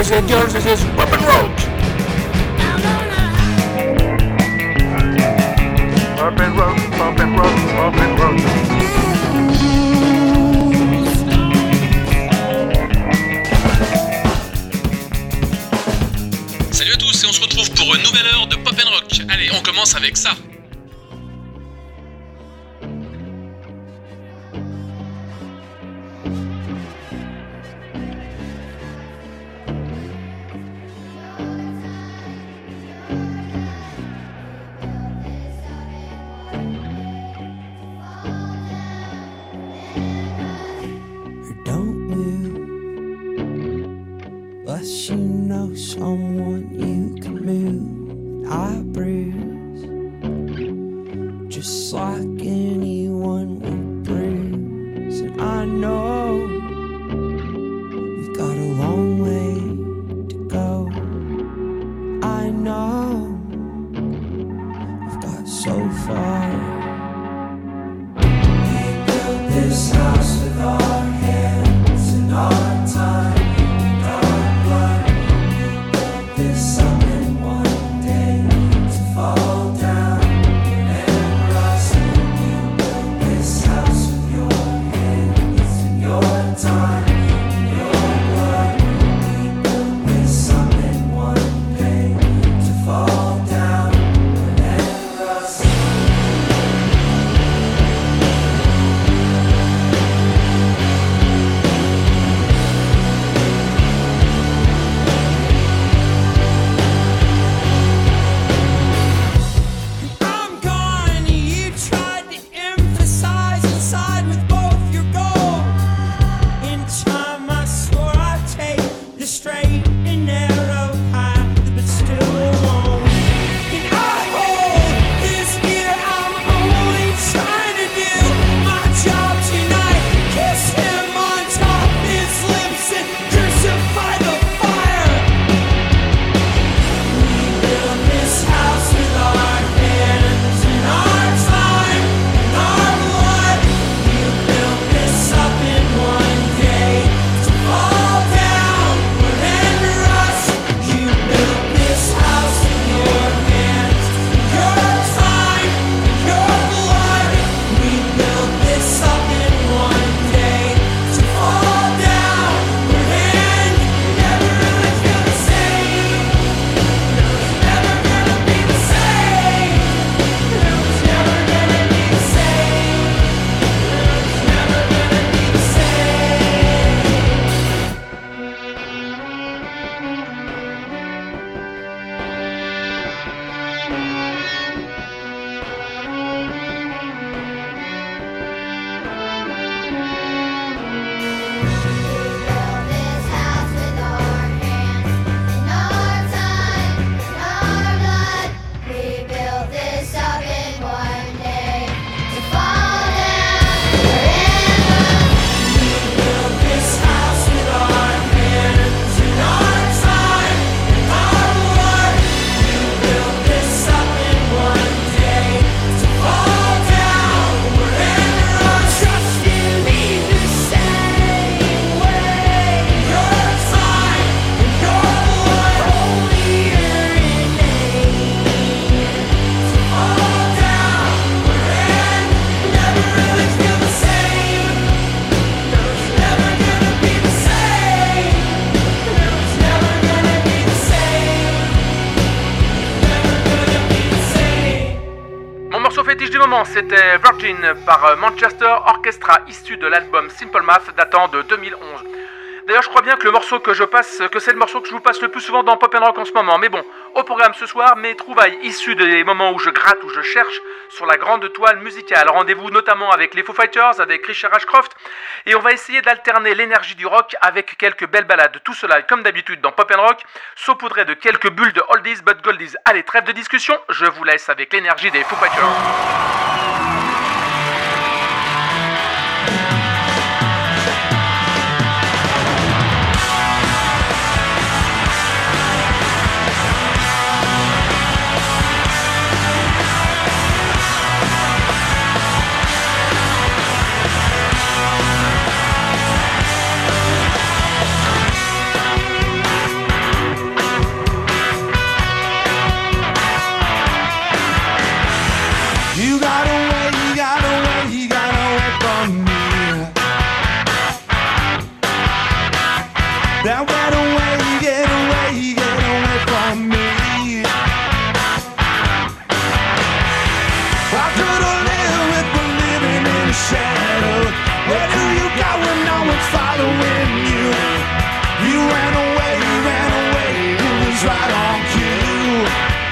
boys and girls, this is Pop and Rock. Pop and Rock, Pop and Rock, Pop and Rock. Salut à tous et on se retrouve pour une nouvelle heure de Pop and Rock. Allez, on commence avec ça. Someone you can move, I bruise, just like anyone would bruise. And I know you've got a long way to go. I know you've got so far. We built this house with our hands and our time. C'était Virgin par Manchester Orchestra, issu de l'album Simple Math datant de 2011. D'ailleurs, je crois bien que le morceau que c'est le morceau que je vous passe le plus souvent dans Pop and Rock en ce moment. Mais bon, au programme ce soir, mes trouvailles issues des moments où je gratte, où je cherche sur la grande toile musicale. Rendez-vous notamment avec les Foo Fighters, avec Richard Ashcroft. Et on va essayer d'alterner l'énergie du rock avec quelques belles balades. Tout cela, comme d'habitude dans Pop and Rock, saupoudré de quelques bulles de oldies but goldies. Allez, trêve de discussion, je vous laisse avec l'énergie des Foo Fighters. Now get away, get away, get away from me. I couldn't live with the living in the shadow. Where do you go when no one's following you? You ran away, it was right on cue.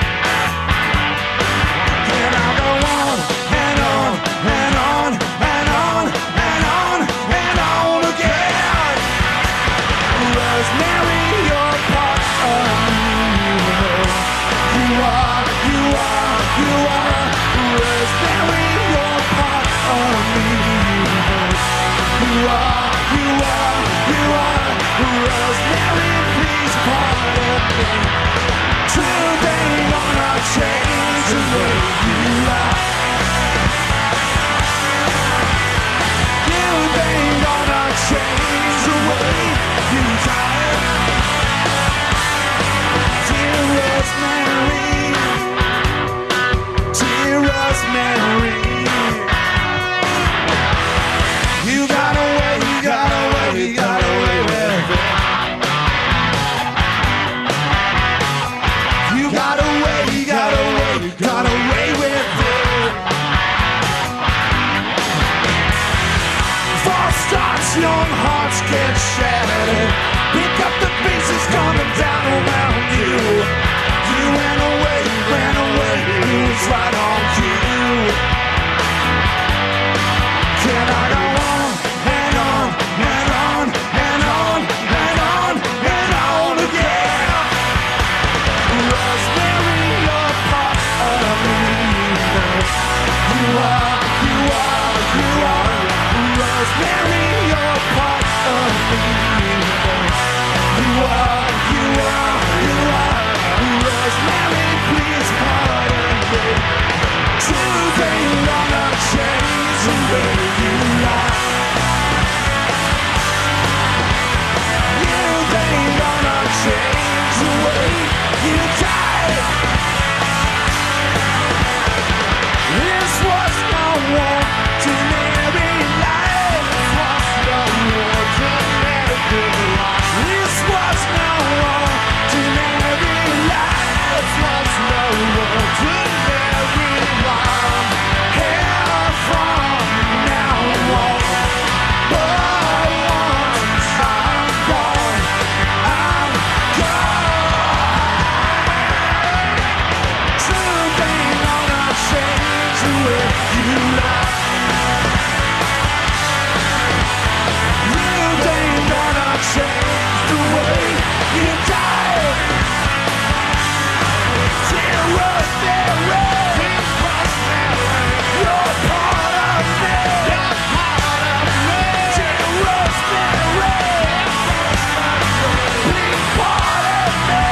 Can I go on and on and on and on and on and on again? Rosemary, you're part of me. You are, you are, you are. Rosemary, you're part of me. You are, you are, you are. Rosemary, please part of me. Today gonna change the way you lie. Today gonna change the way you die. Dear Rosemary, dear Rosemary, you got away, you got away, you got away with it. You got away, you got away, you got away with it. False starts, young hearts get shattered. Pick up the pieces coming down around you. You ran away, it was right on cue. Can I go on and on and on and on and on and on again? Rosemary, you're part of me. You are, you are, you are. Rosemary, you're part of me. You are, you are, you are. Rosemary, please pardon me. Today gonna change the way you lie. Today gonna change the way you die. This was no ordinary life. This was no ordinary life. This was no ordinary life. This was no ordinary life. Here from now on, but once I'm gone, I'm gone. Today gonna change the way you lie. Today gonna change the way you die. Dear Rosemary, you're part of me. You're part of me. Dear Rosemary, please part of me.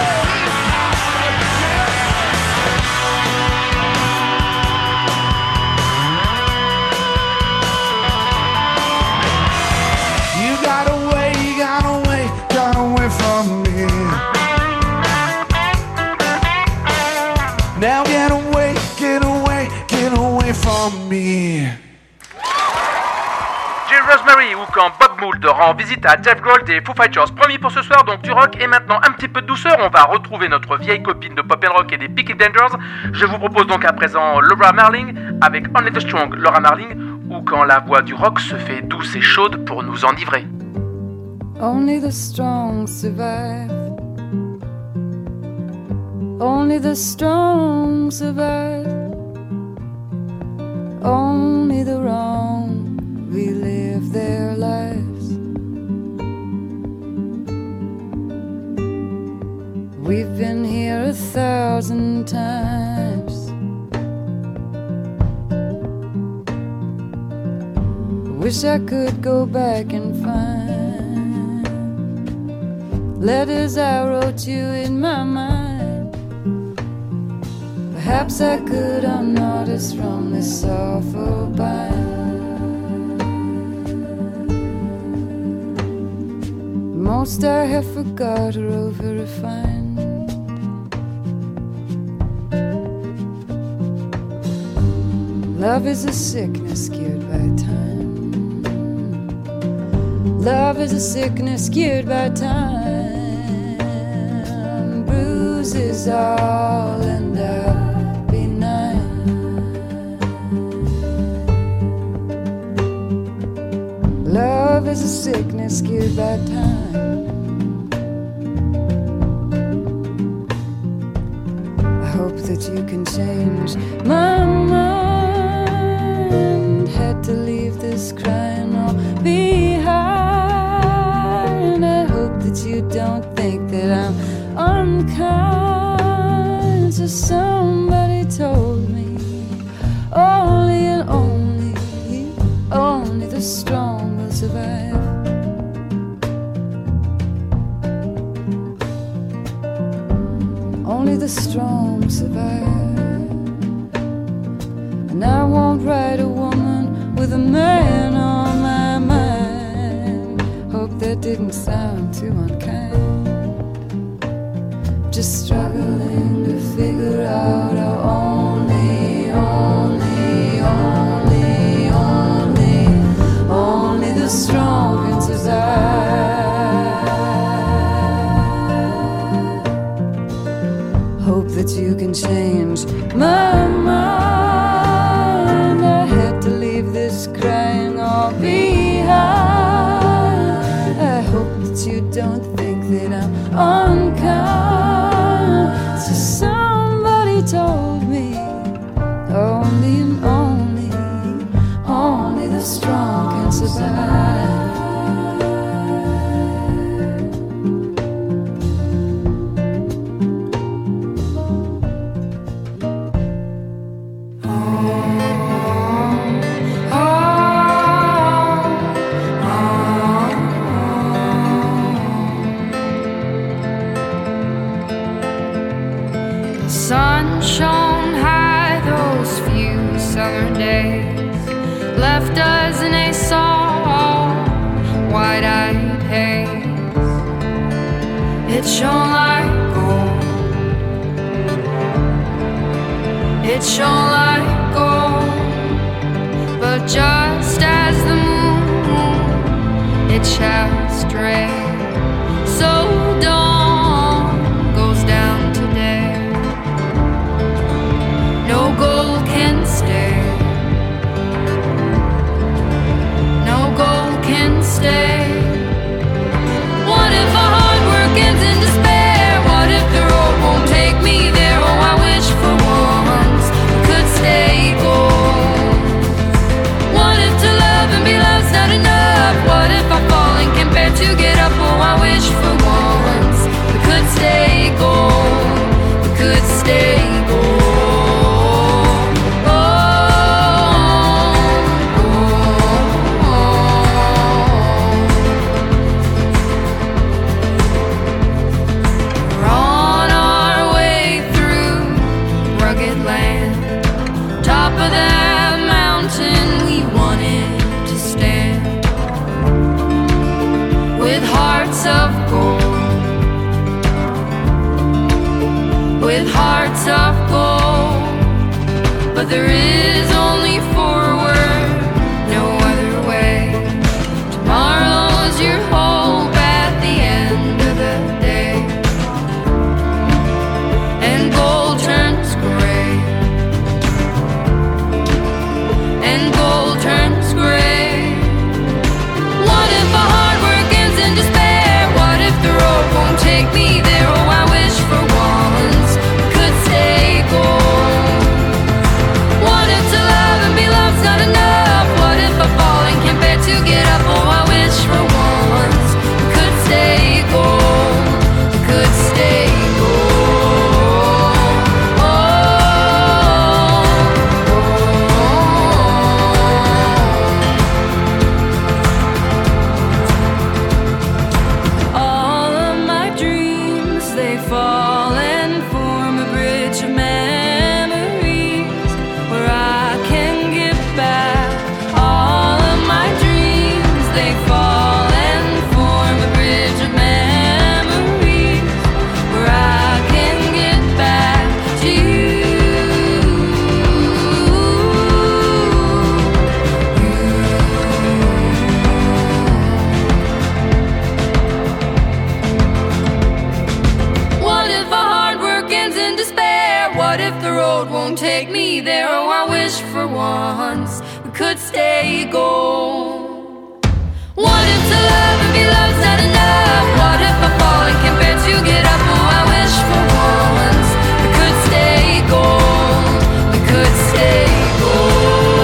You got away, you got away, got away from me. Now get away, get away, get away from me. Jill Rosemary, ou quand Bob Mould rend visite à Jeff Gold et Foo Fighters. Promis pour ce soir, donc du rock et maintenant un petit peu de douceur. On va retrouver notre vieille copine de Pop & Rock et des Peaky Blinders. Je vous propose donc à présent Laura Marling avec Only the Strong, Laura Marling, ou quand la voix du rock se fait douce et chaude pour nous enivrer. Only the strong survive. Only the strong survive. Only the wrong relive their lives. We've been here 1,000 times. Wish I could go back and find letters I wrote you in my mind. Perhaps I could unnotice from this awful bind. Most I have forgot or over-refined. Love is a sickness cured by time. Love is a sickness cured by time. Bruises all and I'll be nine. Love is a sickness cured by time. I hope that you can change my mind. Had to leave this crying all behind. I hope that you don't think that I'm unkind. So somebody told me only and only the strong will survive. Only the strong survive. And I won't write a woman with a man on my mind. Hope that didn't sound too unkind. Just struggling to figure out how only the strong can survive. Hope that you can change my mind. I had to leave this crying all behind. I hope that you don't think that I'm unkind. So somebody told me only and only the strong can survive. Sun shone high those few summer days, left us in a soft, wide-eyed haze. It shone like gold. It shone like gold. But just as the moon, it shall stray. So dawn goes down today. No gold can stay. No gold can stay. What if our hard work ends in despair? What if the road won't take me there? Oh, I wish for once we could stay gold. What if to love and be loved's not enough? What if I fall and can't bear to get up? Oh, I wish for once we could stay gold. We could stay gold. With hearts of gold, but there is only forward, no other way. Tomorrow's your hope at the end of the day, and gold turns gray, and gold turns gray. What if our hard work ends in despair? What if the road won't take me there? Oh, I wish for once could stay gold. What if to won't take me there. Oh, I wish for once we could stay gold. What if to love and be loved's not enough? What if I fall and can't bear to get up? Oh, I wish for once we could stay gold. We could stay gold.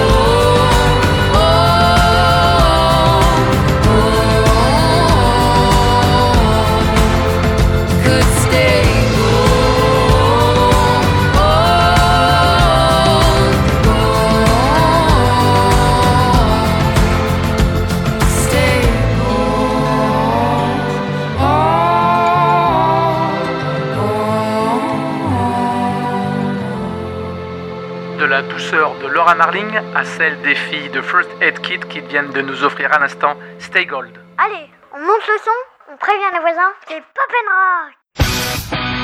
De la douceur de Laura Marling à celle des filles de First Aid Kit qui viennent de nous offrir à l'instant Stay Gold. Allez, on monte le son, on prévient les voisins, c'est Pop & Rock.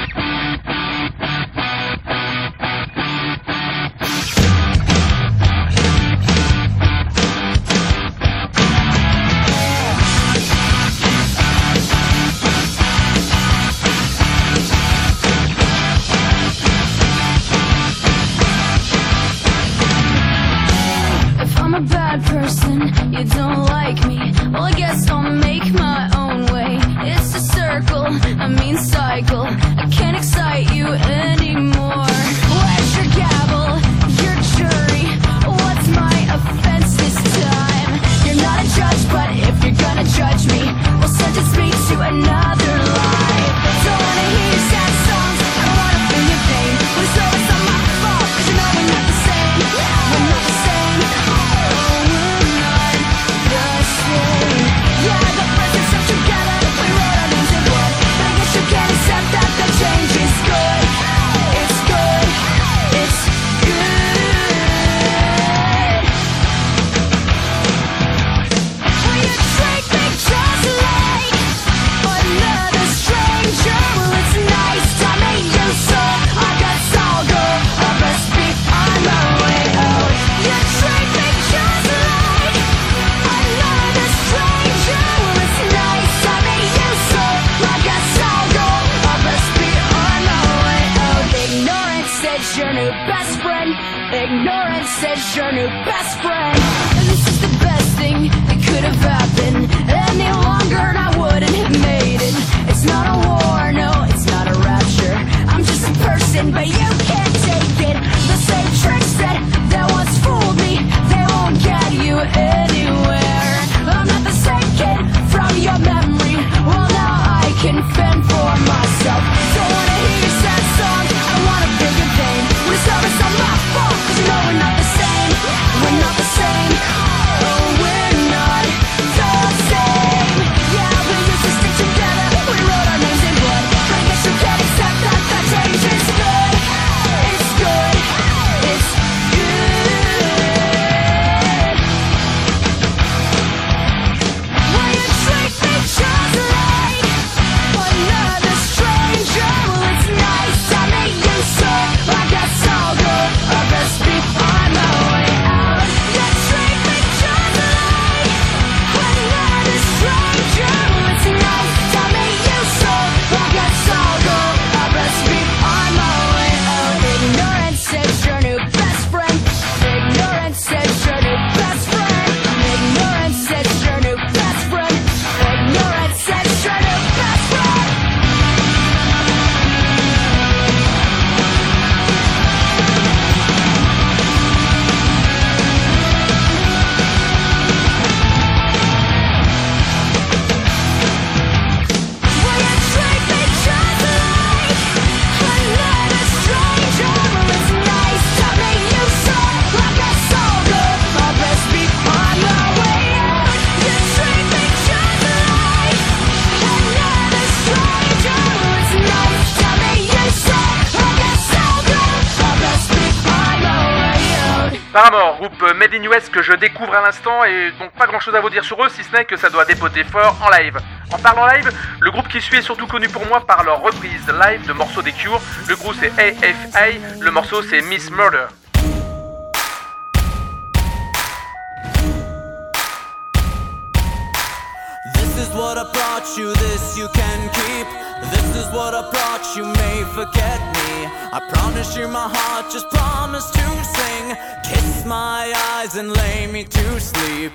If I'm a bad person, you don't like me. Well, I guess I'll make my own way. It's a circle, I mean cycle. I can't excite you anymore. Where's your gavel, your jury? What's my offense this time? You're not a judge, but if you're gonna judge me, well, sentence me to another life. Don't wanna hear your sad songs, I don't wanna feel your pain. But it's always not my fault, 'cause you know we're not the same. We're not the same. Yeah, the first and stuck together, we wrote our names in blood. But I guess you can't accept that the change is good. It's good. It's good. Will you treat me just like another stranger? Well, it's nice to meet you, so I guess I'll go. I best be on my way out. You treat me just like another stranger. Well, it's nice to meet you, so I guess I'll go. I best be on my way out. Ignorance is your new best friend. Ignorance is your new best friend. And this is the best thing that could have happened. Any longer and I wouldn't have made it. It's not a war, no, it's not a rapture. I'm just a person, but you can't take it. The same tricks that once fooled me, they won't get you anywhere. I'm not the same kid from your memory. Well, now I can fend for myself. Don't wanna hear your sad songs, I wanna feel your pain. But it's always not my fault, 'cause you know we're not the same. We're not the same. Oh, we're not the same. Yeah, we used to stick together, we wrote our names in blood. But I guess you can't accept that the change is good. It's good. It's good. Will you treat me just like another stranger? Well, it's nice to meet you, so I guess I'll go. I best be on my way out. You treat me just like another stranger. Well, it's nice to meet you, so I guess I'll go. I best be on my way out. Ignorance is your new best friend. Ignorance is your new best friend. Ignorance is your new best friend. Ignorance is your new best friend. Will you treat me just like another stranger? Well, it's nice to meet you, so I guess I'll go. I best be on my way out. You treat me just like another stranger. Well, it's nice to meet you, so I guess I'll go. I best be on my way out. Paramore, groupe Made in US que je découvre à l'instant et donc pas grand chose à vous dire sur eux si ce n'est que ça doit dépoter fort en live. En parlant live, le groupe qui suit est surtout connu pour moi par leur reprise live de morceaux des Cure. Le groupe c'est AFA, le morceau c'est Miss Murder. This This is what I brought you, this you can keep. This is what I brought you, may forget me. I promise you my heart, just promise to sing. Kiss my eyes and lay me to sleep.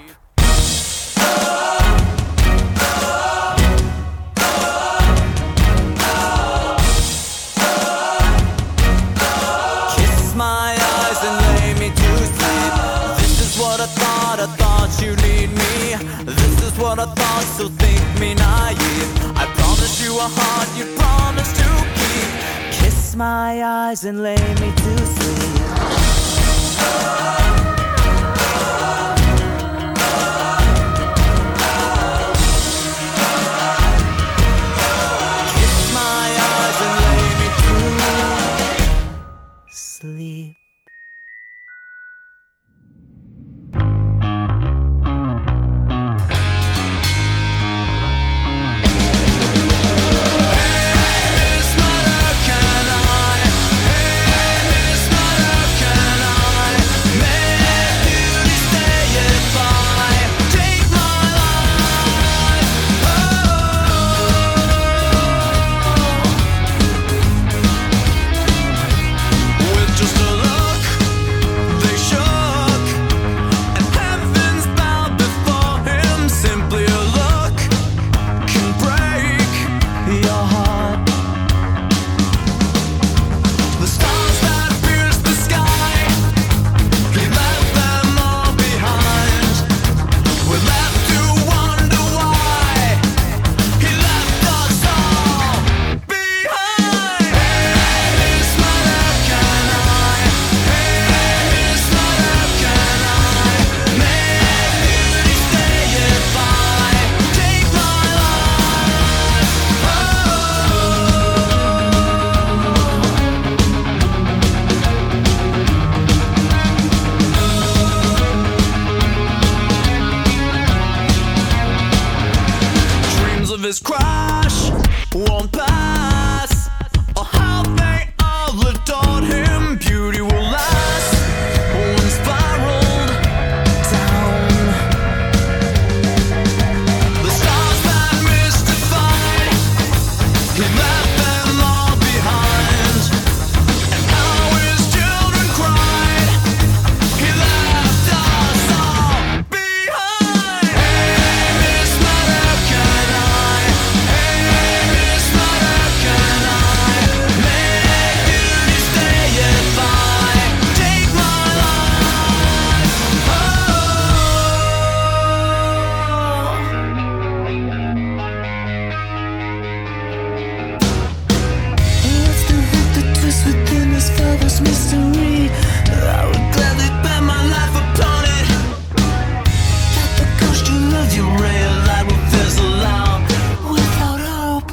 Kiss my eyes and lay me to sleep. This is what I thought you'd need me. This is what I thought, so think me naive. I promise you a heart you promise to keep. Kiss my eyes and lay me to sleep. Kiss my eyes and lay me to sleep. His crash won't pass, or how they all adored him. Beauty will last when spiraled down. The stars that mystified, he left them all behind. And how his children cried, he left us all behind. Hey, Miss Mother, can I? Mystery, I would gladly bet my life upon it. That the ghost you love, your ray of light will fizzle out without hope.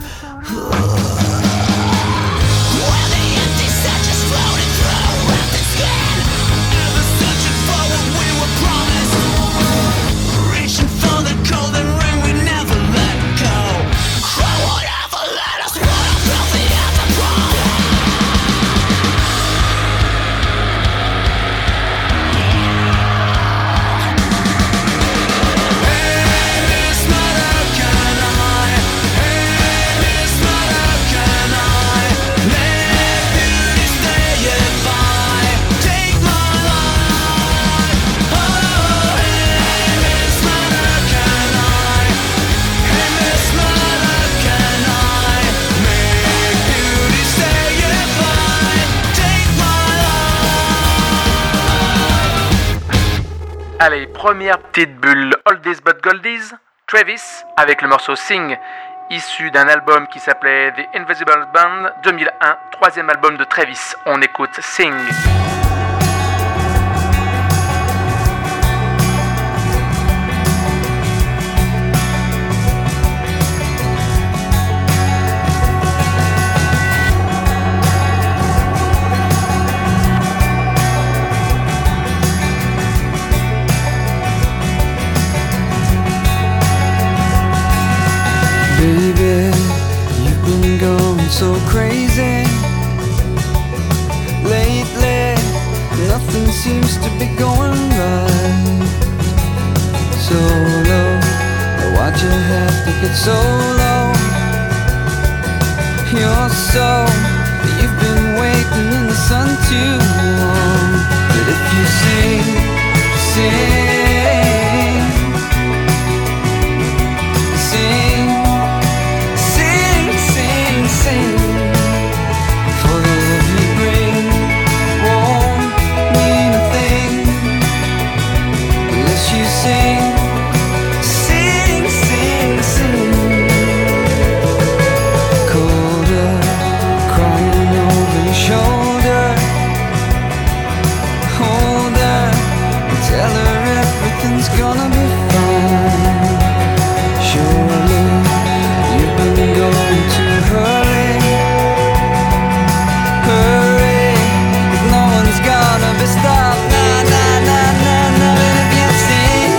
When the empty set just floated through rapid skin, ever searching for what we were promised, reaching for the golden ring we never let go. Cry whatever, let us run our filthy at the prom. Allez, première petite bulle Oldies but Goldies, Travis avec le morceau Sing, issu d'un album qui s'appelait The Invisible Band 2001, troisième album de Travis. On écoute Sing. Baby, you've been going so crazy lately. Nothing seems to be going right. So low, watch your head to get so low. You're so that you've been waiting in the sun too long. But if you sing, sing, sing, sing, sing, sing, for the love you bring won't mean a thing unless you sing, sing, sing, sing. Colder, crying over your shoulder. Hold her and tell her everything's gonna be fine. Surely you've been going too hurry, hurry. If no one's gonna be stopped, nah, nah, nah, nah, nah. And if you sing,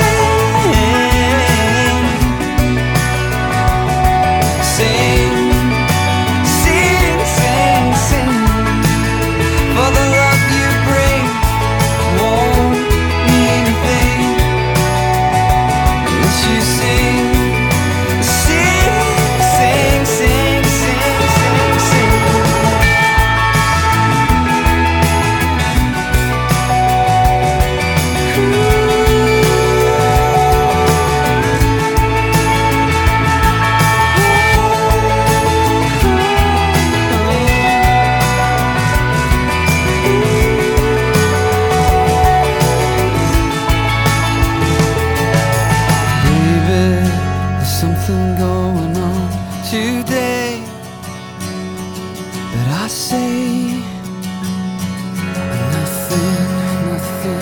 sing, sing, sing, sing, for the love you bring won't mean a thing unless you sing, sing, sing, sing, sing, sing, sing. Baby, there's something going on today, but I say nothing, nothing,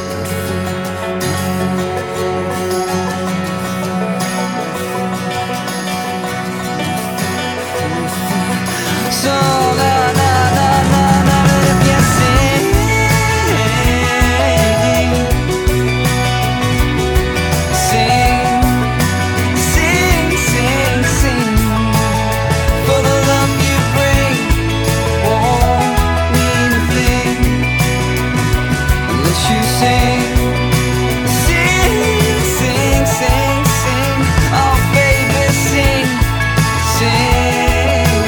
nothing. So na na na na na, if you sing, sing, sing, sing, sing, for the love you bring won't mean a thing unless you sing, sing, sing, sing, sing. Oh baby, sing, sing,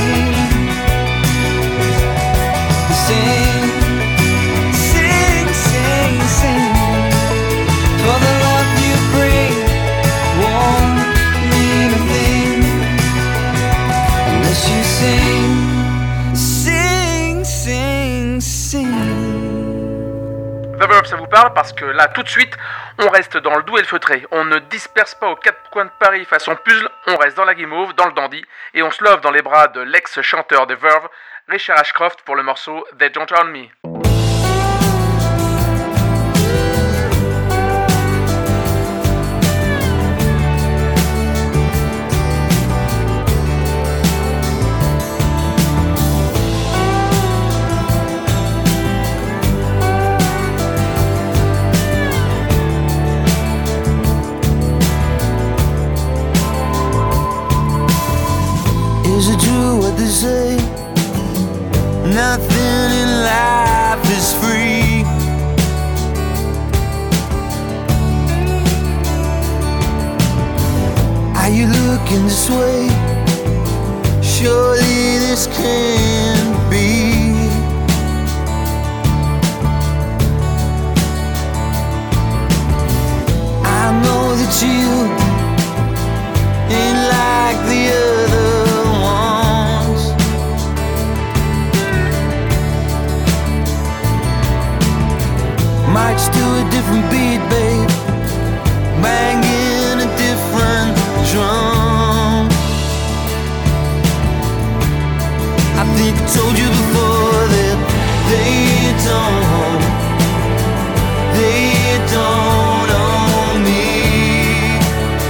sing, sing, sing, sing, for the love you bring won't mean a thing unless you sing, sing, sing, sing. The Verve, ça vous parle parce que là, tout de suite, on reste dans le doux et le feutré. On ne disperse pas aux quatre coins de Paris façon puzzle, on reste dans la guimauve, dans le dandy, et on se love dans les bras de l'ex-chanteur des Verve, Richard Ashcroft, pour le morceau They Don't Own Me. Is it true what they say? Nothing in life is free. Are you looking this way? Surely this can't be. I know that you ain't like the other ones. March to a different beat, babe, banging a different drum. I think I told you before that they don't own me.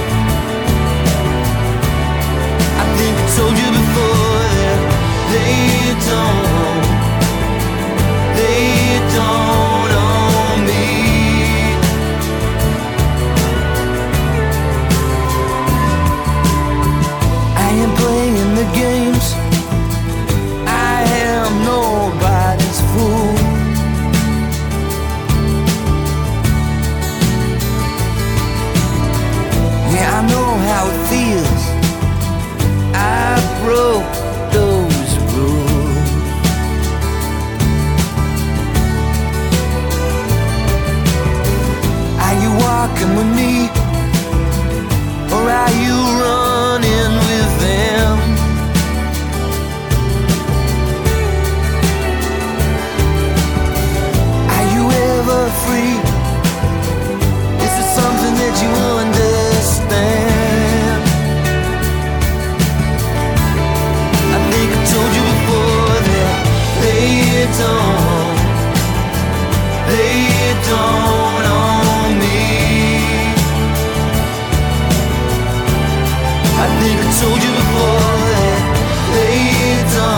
I think I told you before that they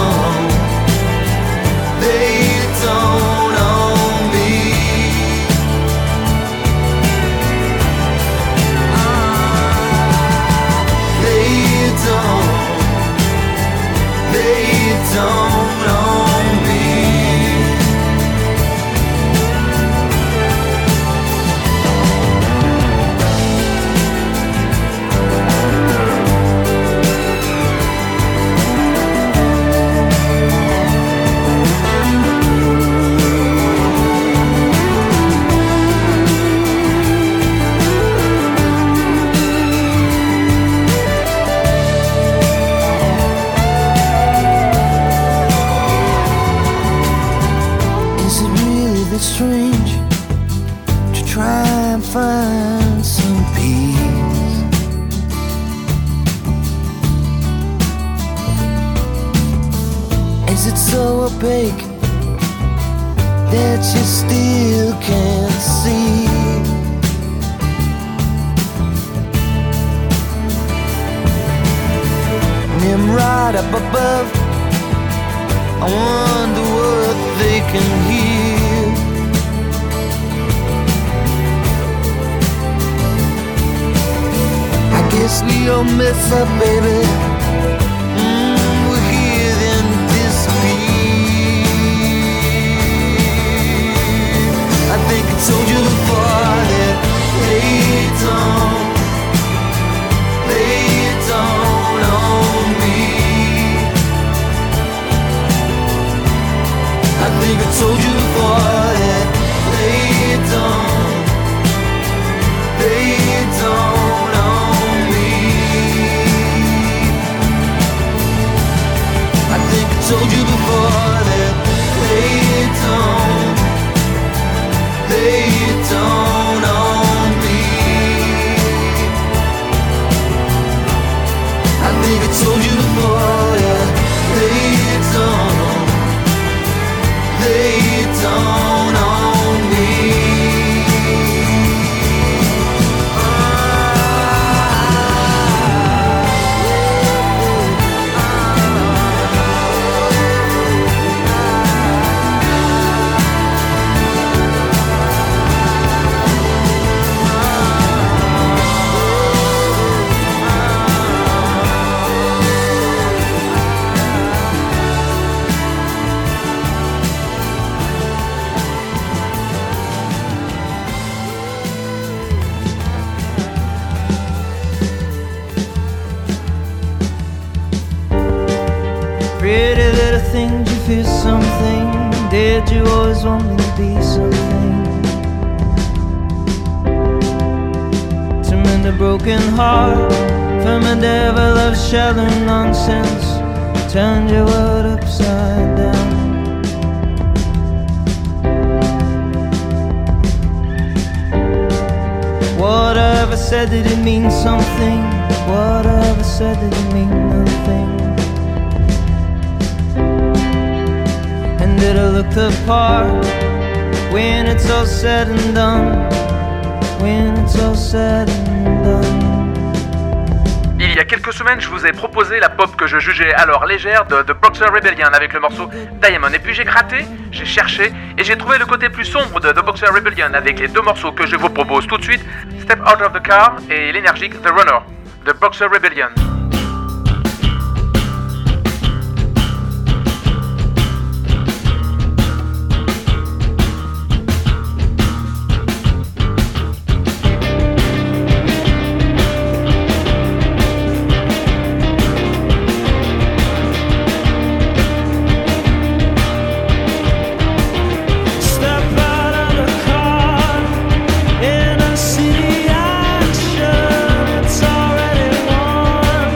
don't own me. They don't own me. Strange to try and find some peace. Is it so opaque that you still can't see? Nimrod up above, I wonder what they can hear. Guess Leo mess up, baby. We're here then disappear. I think I told you before that they don't own me. I think I told you before that they don't own me. I think I told you before that they don't own me. I think I told you before that they don't own me. Pretty little things, you feel something. Did you always want me to be something? To mend a broken heart from a devil of shallow nonsense, turned your world upside down. Whatever said, did it mean something? Whatever said, did it mean nothing? And did I look the part when it's all said and done? When it's all said and done. Il y a quelques semaines, je vous ai proposé la pop que je jugeais alors légère de The Boxer Rebellion avec le morceau Diamond. Et puis j'ai gratté, j'ai cherché et j'ai trouvé le côté plus sombre de The Boxer Rebellion avec les deux morceaux que je vous propose tout de suite, Step Out of the Car et l'énergique The Runner, The Boxer Rebellion. In a city action, it's already won.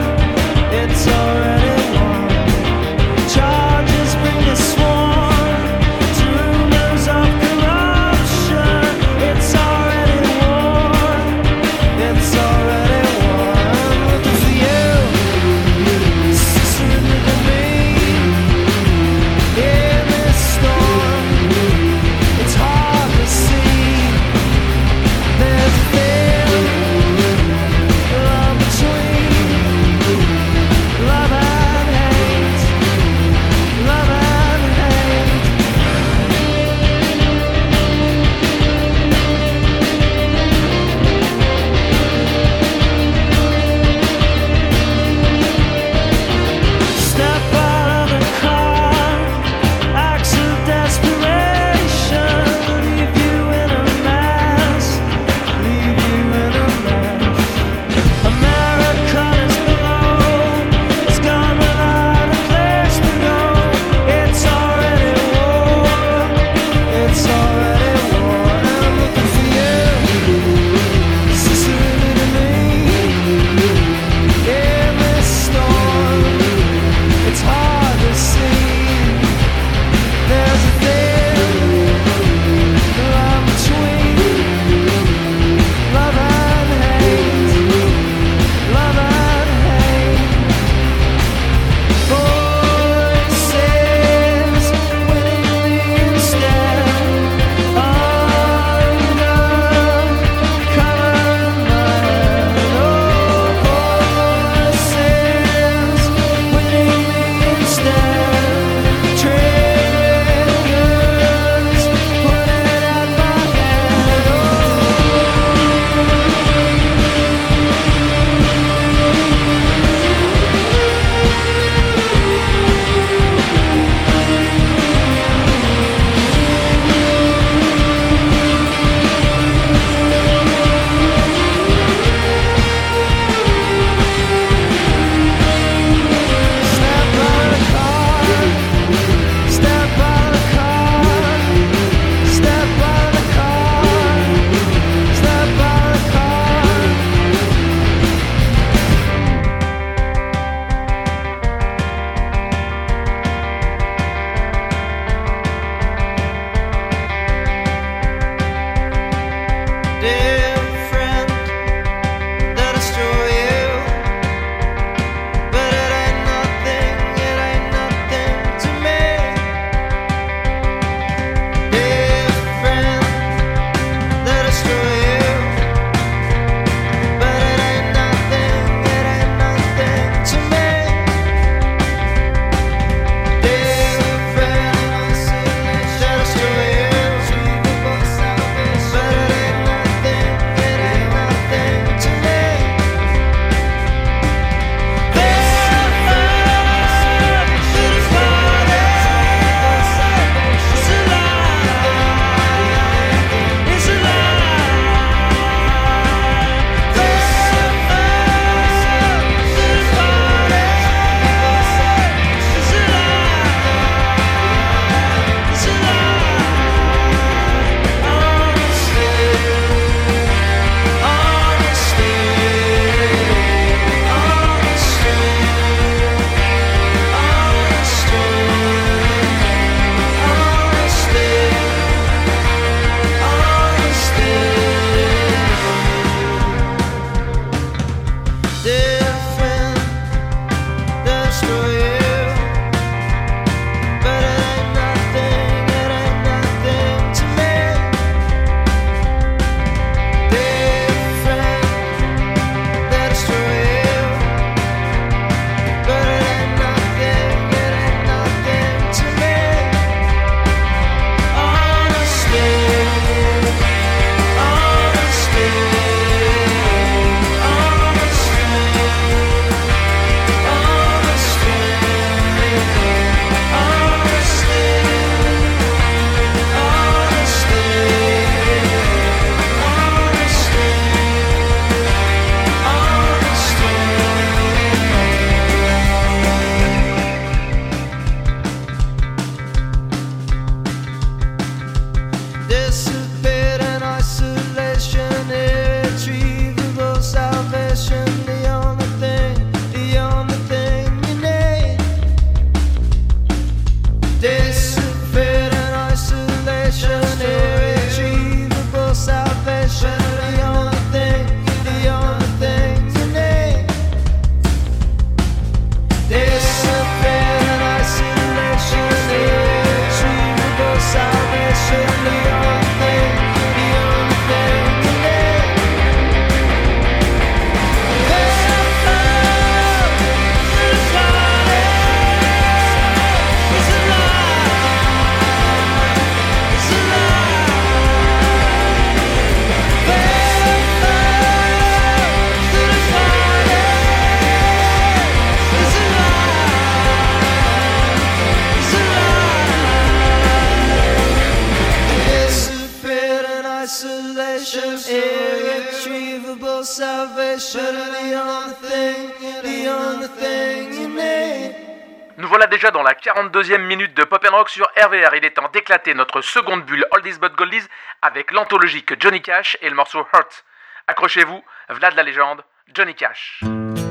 Nous voilà déjà dans la 42e minute de Pop & Rock sur RVR. Il est temps d'éclater notre seconde bulle Oldies but Goldies avec l'anthologique Johnny Cash et le morceau Hurt. Accrochez-vous, Vlad la légende, Johnny Cash.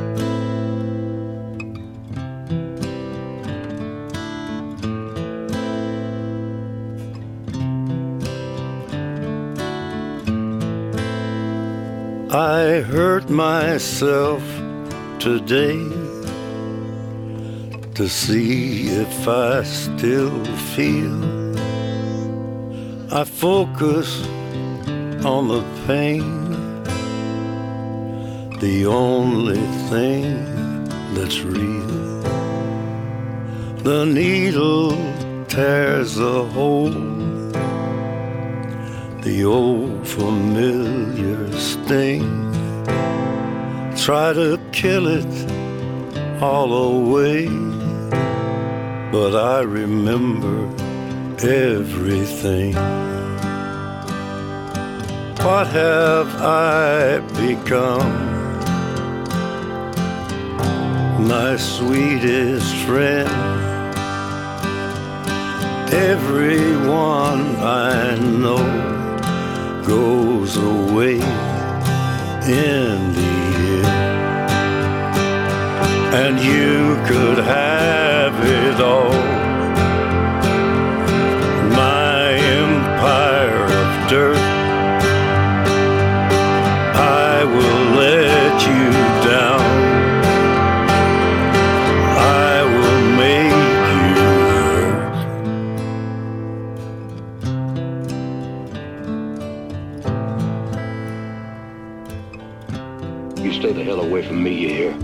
I hurt myself today to see if I still feel. I focus on the pain, the only thing that's real. The needle tears a hole, the old familiar sting. Try to kill it all away, but I remember everything. What have I become? My sweetest friend. Everyone I know goes away in the end. And you could have it all, my empire of dirt. I will let you down, I will make you hurt. You stay the hell away from me, you hear?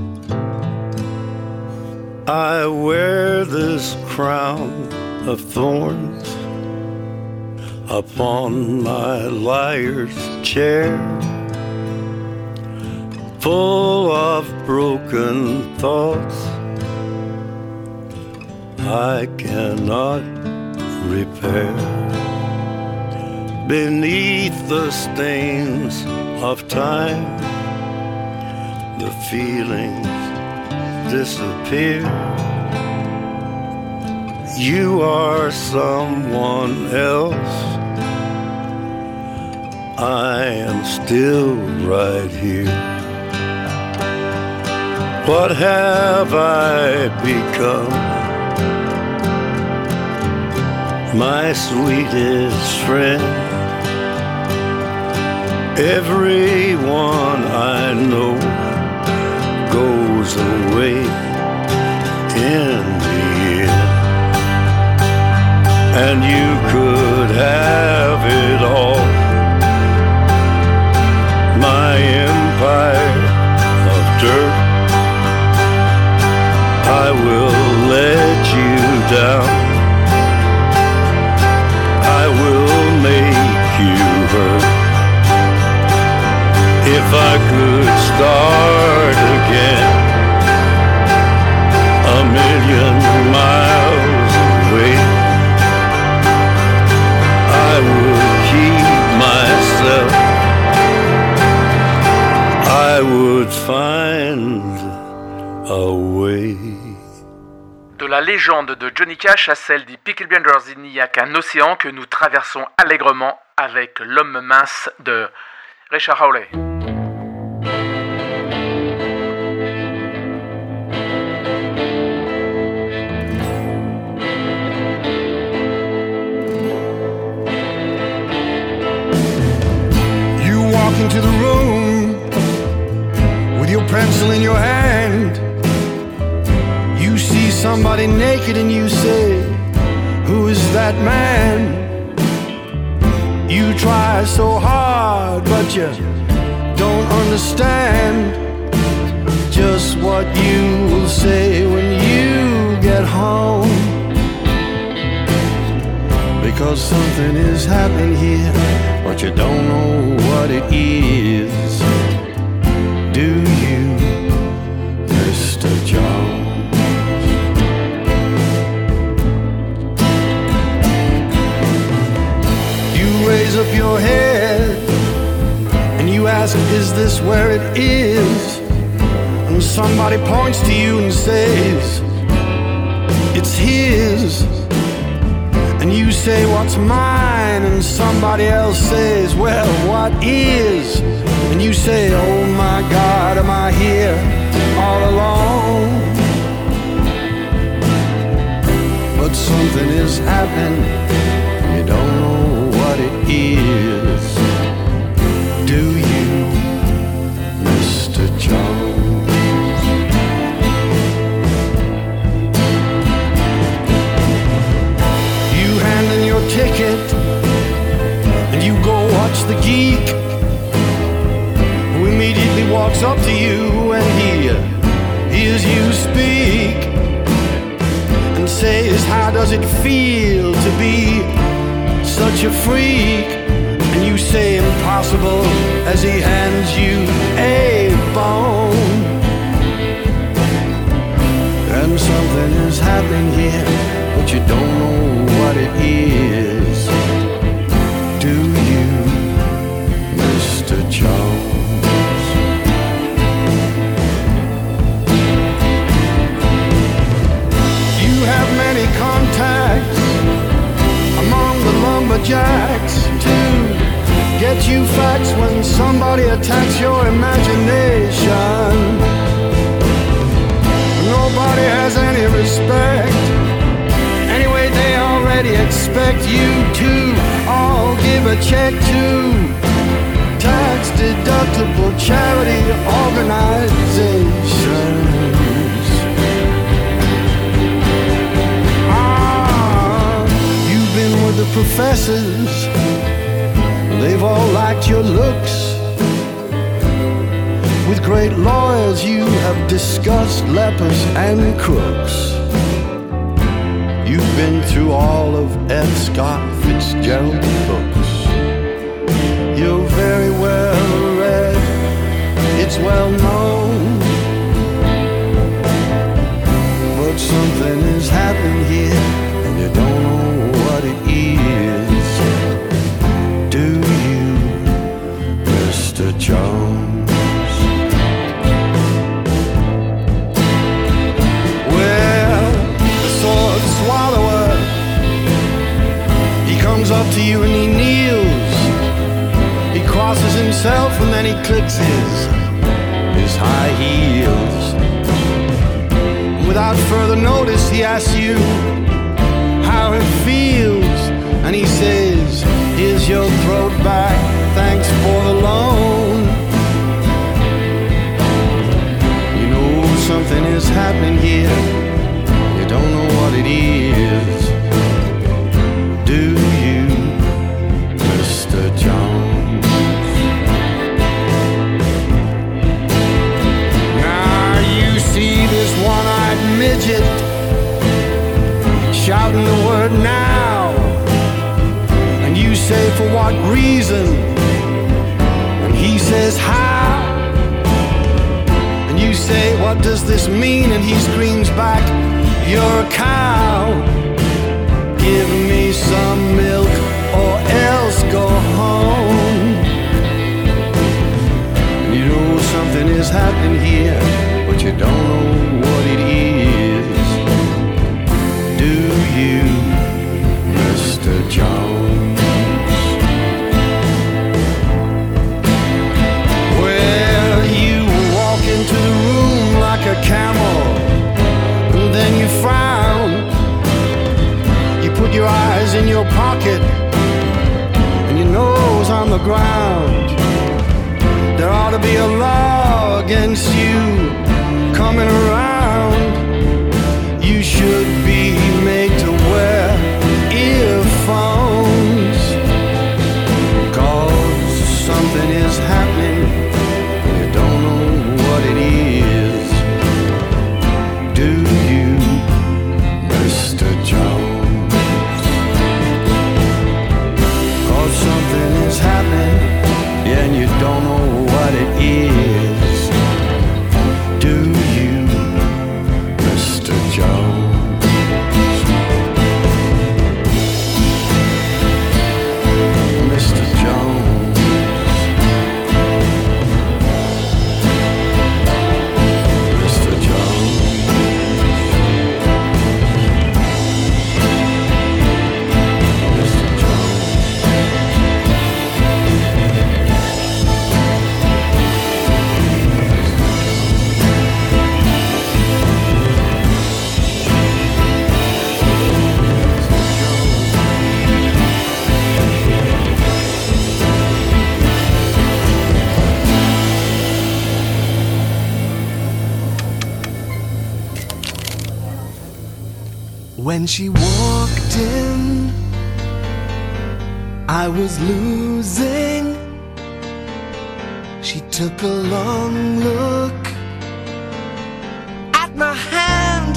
I wear this crown of thorns upon my liar's chair, full of broken thoughts I cannot repair. Beneath the stains of time, the feelings disappear. You are someone else, I am still right here. What have I become? My sweetest friend. Everyone I know goes away in the end. And you could have it all, my empire of dirt. I will let you down, I will make you hurt. If I could start again, a million miles away, I would keep myself, I would find a way. De la légende de Johnny Cash à celle des Peaky Blinders, il n'y a qu'un océan que nous traversons allègrement avec l'homme mince de Richard Hawley. You walk into the room with your pencil in your hand. You see somebody naked and you say, who is that man? You try so hard but you don't understand just what you will say when you get home. Because something is happening here, but you don't know what it is. Do you, Mr. Jones? You raise up your head and you ask, is is this where it is? And somebody points to you and says, it's his. And you say, what's mine? And somebody else says, well, what is? And you say, oh my God, am I here all alone? But something is happening, you don't know what it is. Do you, Mr. Jones? You hand in your ticket and you go watch the geek, who immediately walks up to you and he hears you speak and says, how does it feel to be such a freak? And you say impossible as he hands you a bone. And something is happening here, but you don't know what it is. Do you, Mr. Jones? You have many contacts among the lumberjacks to get you facts when somebody attacks your imagination. Nobody has any respect. Anyway, they already expect you to all give a check to tax-deductible charity organizations. You've been with the professors, they've all liked your looks. With great lawyers you have discussed lepers and crooks. You've been through all of F. Scott Fitzgerald's books. You're very well read, it's well known. But something has happened here and you don't know what it is. Do you, Mr. Jones? Swallower, he comes up to you and he kneels. He crosses himself and then he clicks his high heels. Without further notice he asks you how it feels, and he says, here's your throat back, thanks for the loan. You know something is happening here, you don't know what it is. Do you, Mr. Jones? Now you see this one-eyed midget shouting the word now, and you say for what reason, and he says how, and you say what does this mean, and he screams back, you're a cow. Give me some milk or else go home. You know something is happening here, but you don't know what it is. Do you, Mr. Jones? Well, you walk into the room like a camel, then you frown. You put your eyes in your pocket and your nose on the ground. There ought to be a law against you coming When she walked in, I was losing. She took a long look at my hand,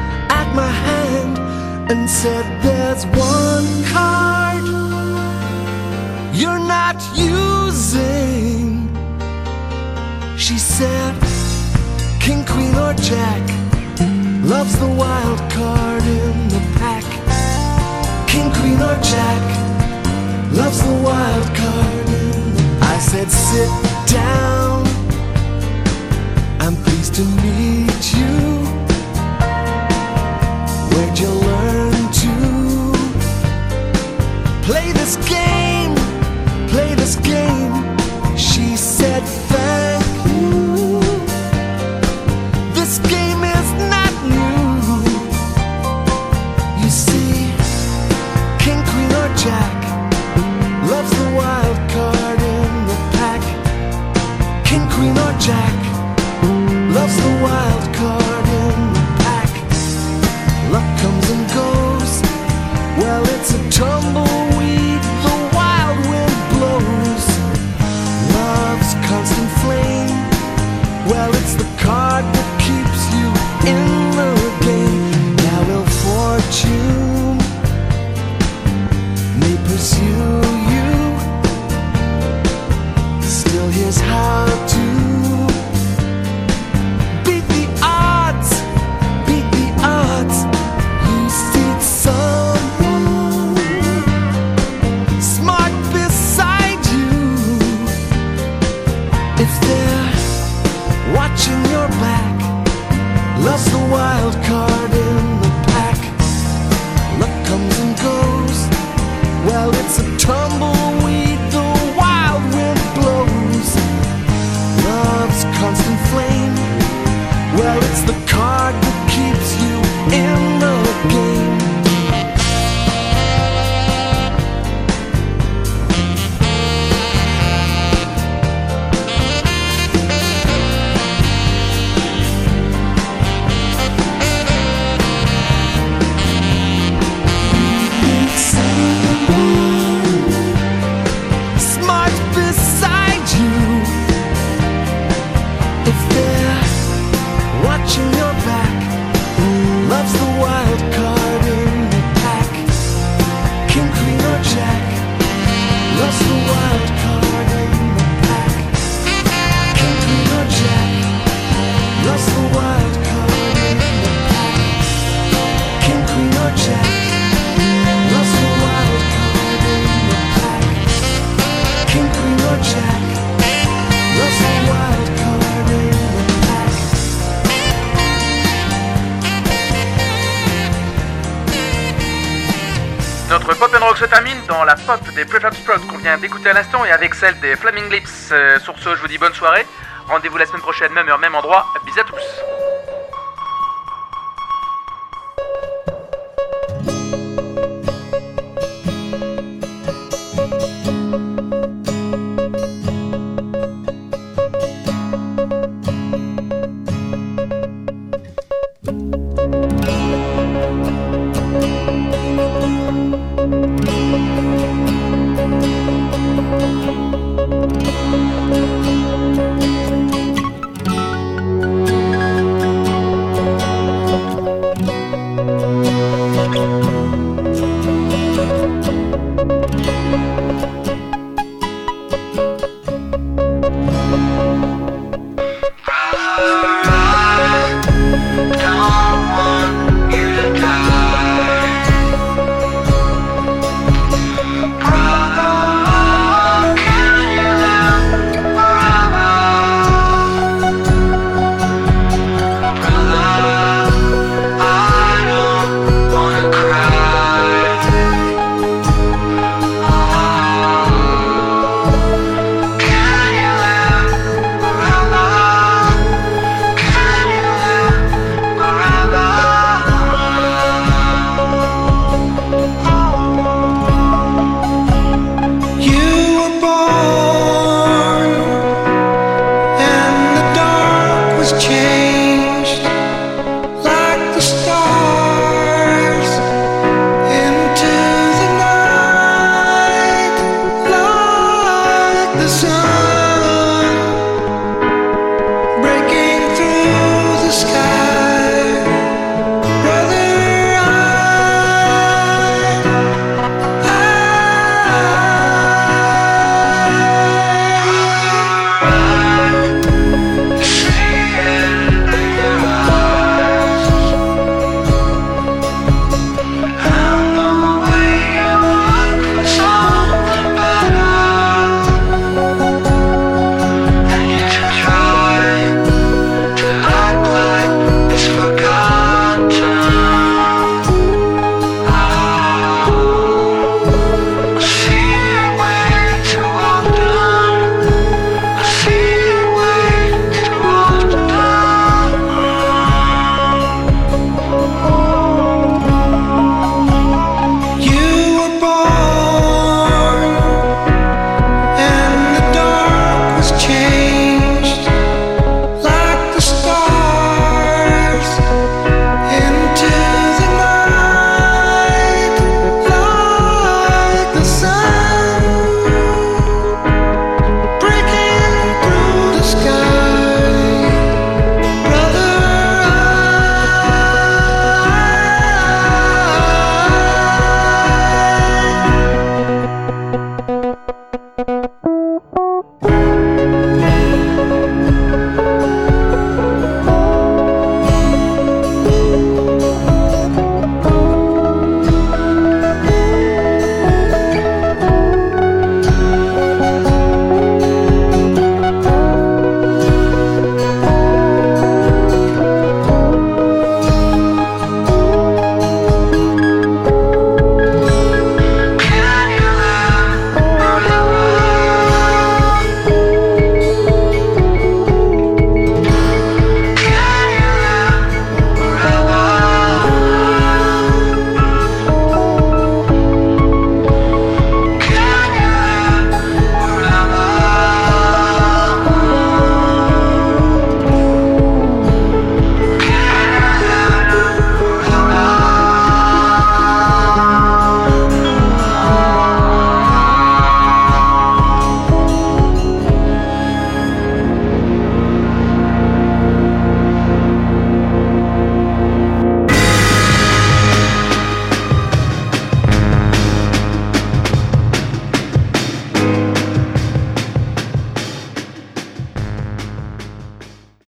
and said, there's one card you're not using. She said, King, Queen, or Jack, loves the wild card in the pack. King, Queen, or Jack, loves the wild card in the pack. I said, sit down, I'm pleased to meet you. Where'd you learn to play this game? Play this game. She said, thank you. This game is not new. You see, King, Queen, or Jack loves the wild card in the pack. King, Queen, or Jack loves the wild card in the pack. Luck comes and goes, well, it's a tumbleweed, the wild wind blows. Love's constant flame, well, it's the card that keeps you in the game. Now ill fortune may pursue you, still here's how to beat the odds, beat the odds. You see someone smart beside you. If they're watching your back, loves the wild card in the pack. Luck comes and goes, well, it's a tumbleweed, the wild wind blows. Love's constant flame, well, it's the card that keeps you in the game. Smart beside you. If they're watching your back, loves the wild card in the pack. King, Queen, or Jack loves the wild card in the pack. King, Queen, or Jack loves the wild card in the pack. King, Queen, or Jack loves the wild card in the pack. King, Queen, or Jack loves the wild card in the pack. Notre pop and rock se termine dans la pop des Preferred Sprout qu'on vient d'écouter à l'instant et avec celle des Flaming Lips. Sur ce, je vous dis bonne soirée. Rendez-vous la semaine prochaine, même heure, même endroit. Bisous à tous.